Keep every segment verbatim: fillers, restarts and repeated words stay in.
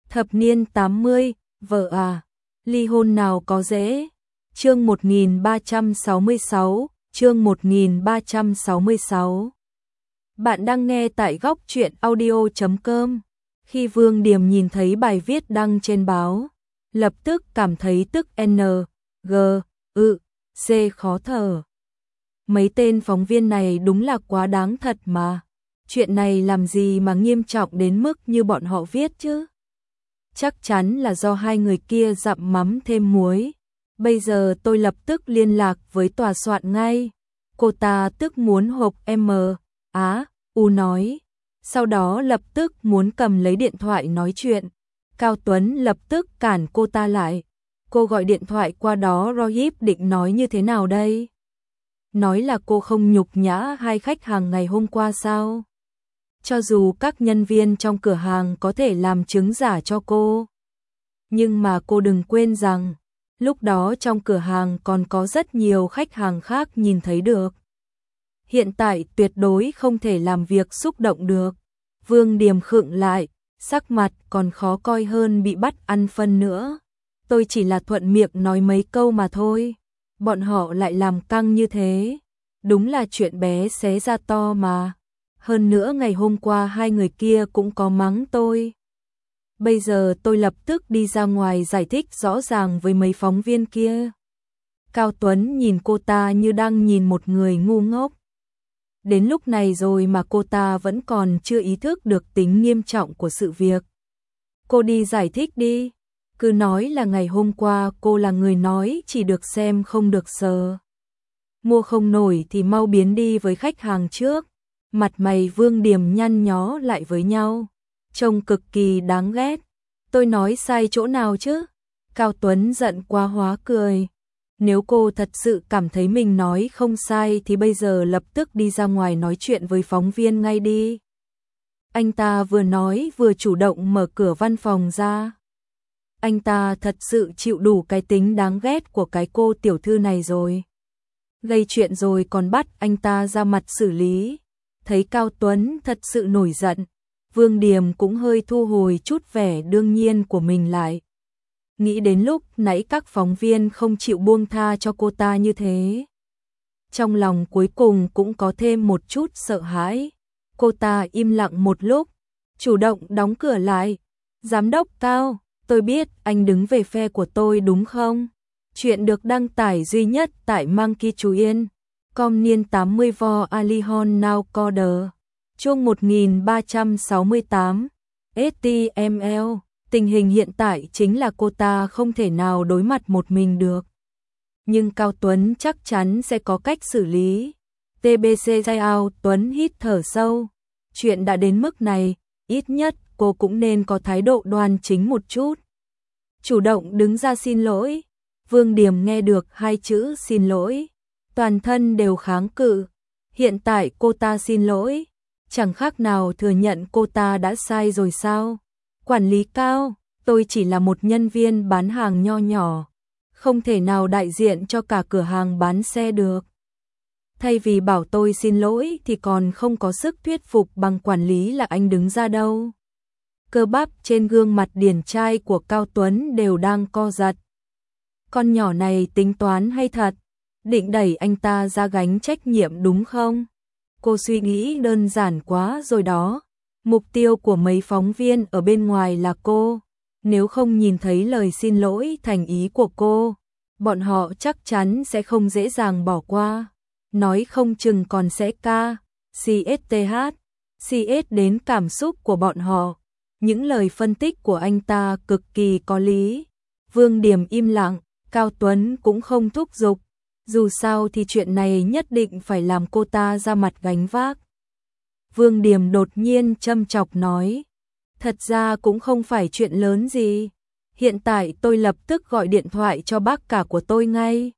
Thập niên tám mươi, vợ à, ly hôn nào có dễ. Chương một nghìn ba trăm sáu mươi sáu, chương một nghìn ba trăm sáu mươi sáu. Bạn đang nghe tại góc truyện audio chấm com. Khi Vương Điềm nhìn thấy bài viết đăng trên báo, lập tức cảm thấy tức N, G, ư, C khó thở. Mấy tên phóng viên này đúng là quá đáng thật mà. Chuyện này làm gì mà nghiêm trọng đến mức như bọn họ viết chứ? Chắc chắn là do hai người kia dặm mắm thêm muối. Bây giờ tôi lập tức liên lạc với tòa soạn ngay. Cô ta tức muốn hộp M, Á, U nói. Sau đó lập tức muốn cầm lấy điện thoại nói chuyện. Cao Tuấn lập tức cản cô ta lại. Cô gọi điện thoại qua đó Rohip định nói như thế nào đây? Nói là cô không nhục nhã hai khách hàng ngày hôm qua sao? Cho dù các nhân viên trong cửa hàng có thể làm chứng giả cho cô. Nhưng mà cô đừng quên rằng, lúc đó trong cửa hàng còn có rất nhiều khách hàng khác nhìn thấy được. Hiện tại tuyệt đối không thể làm việc xúc động được. Vương Điềm khựng lại, sắc mặt còn khó coi hơn bị bắt ăn phân nữa. Tôi chỉ là thuận miệng nói mấy câu mà thôi. Bọn họ lại làm căng như thế. Đúng là chuyện bé xé ra to mà. Hơn nữa ngày hôm qua hai người kia cũng có mắng tôi. Bây giờ tôi lập tức đi ra ngoài giải thích rõ ràng với mấy phóng viên kia. Cao Tuấn nhìn cô ta như đang nhìn một người ngu ngốc. Đến lúc này rồi mà cô ta vẫn còn chưa ý thức được tính nghiêm trọng của sự việc. Cô đi giải thích đi. Cứ nói là ngày hôm qua cô là người nói chỉ được xem không được sờ. Mua không nổi thì mau biến đi với khách hàng trước. Mặt mày Vương Điềm nhăn nhó lại với nhau. Trông cực kỳ đáng ghét. Tôi nói sai chỗ nào chứ? Cao Tuấn giận quá hóa cười. Nếu cô thật sự cảm thấy mình nói không sai thì bây giờ lập tức đi ra ngoài nói chuyện với phóng viên ngay đi. Anh ta vừa nói vừa chủ động mở cửa văn phòng ra. Anh ta thật sự chịu đủ cái tính đáng ghét của cái cô tiểu thư này rồi. Gây chuyện rồi còn bắt anh ta ra mặt xử lý. Thấy Cao Tuấn thật sự nổi giận, Vương Điềm cũng hơi thu hồi chút vẻ đương nhiên của mình lại. Nghĩ đến lúc nãy các phóng viên không chịu buông tha cho cô ta như thế. Trong lòng cuối cùng cũng có thêm một chút sợ hãi. Cô ta im lặng một lúc, chủ động đóng cửa lại. Giám đốc Cao, tôi biết anh đứng về phe của tôi đúng không? Chuyện được đăng tải duy nhất tại Monkey Chú Yên. Com niên tám mươi vo Alihon Now Coder. Chương một nghìn ba trăm sáu mươi tám. ét tê em lờ. Tình hình hiện tại chính là cô ta không thể nào đối mặt một mình được. Nhưng Cao Tuấn chắc chắn sẽ có cách xử lý. tê bê xê say out, Tuấn hít thở sâu. Chuyện đã đến mức này, ít nhất cô cũng nên có thái độ đoan chính một chút. Chủ động đứng ra xin lỗi. Vương Điềm nghe được hai chữ xin lỗi. Toàn thân đều kháng cự. Hiện tại cô ta xin lỗi. Chẳng khác nào thừa nhận cô ta đã sai rồi sao? Quản lý Cao, tôi chỉ là một nhân viên bán hàng nho nhỏ. Không thể nào đại diện cho cả cửa hàng bán xe được. Thay vì bảo tôi xin lỗi thì còn không có sức thuyết phục bằng quản lý là anh đứng ra đâu. Cơ bắp trên gương mặt điển trai của Cao Tuấn đều đang co giật. Con nhỏ này tính toán hay thật? Định đẩy anh ta ra gánh trách nhiệm đúng không? Cô suy nghĩ đơn giản quá rồi đó. Mục tiêu của mấy phóng viên ở bên ngoài là cô. Nếu không nhìn thấy lời xin lỗi thành ý của cô, bọn họ chắc chắn sẽ không dễ dàng bỏ qua. Nói không chừng còn sẽ ca, xê ét tê hát, xê ét đến cảm xúc của bọn họ. Những lời phân tích của anh ta cực kỳ có lý. Vương Điềm im lặng, Cao Tuấn cũng không thúc giục. Dù sao thì chuyện này nhất định phải làm cô ta ra mặt gánh vác. Vương Điềm đột nhiên châm chọc nói. Thật ra cũng không phải chuyện lớn gì. Hiện tại tôi lập tức gọi điện thoại cho bác cả của tôi ngay.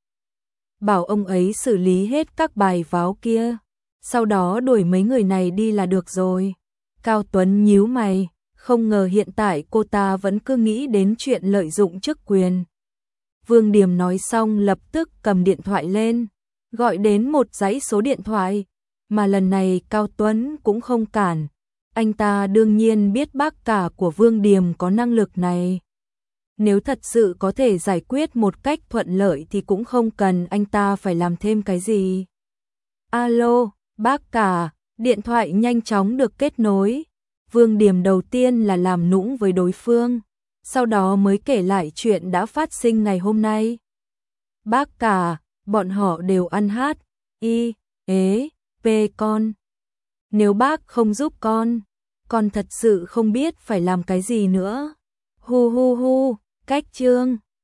Bảo ông ấy xử lý hết các bài báo kia. Sau đó đuổi mấy người này đi là được rồi. Cao Tuấn nhíu mày. Không ngờ hiện tại cô ta vẫn cứ nghĩ đến chuyện lợi dụng chức quyền. Vương Điềm nói xong lập tức cầm điện thoại lên, gọi đến một dãy số điện thoại, mà lần này Cao Tuấn cũng không cản, Anh ta đương nhiên biết bác cả của Vương Điềm có năng lực này. Nếu thật sự có thể giải quyết một cách thuận lợi thì cũng không cần anh ta phải làm thêm cái gì. Alo, bác cả, điện thoại nhanh chóng được kết nối. Vương Điềm đầu tiên là làm nũng với đối phương, sau đó mới kể lại chuyện đã phát sinh ngày hôm nay. Bác cả, bọn họ đều ăn hát, y, ế, về con. Nếu bác không giúp con, con thật sự không biết phải làm cái gì nữa. Hu hu hu, cách chương.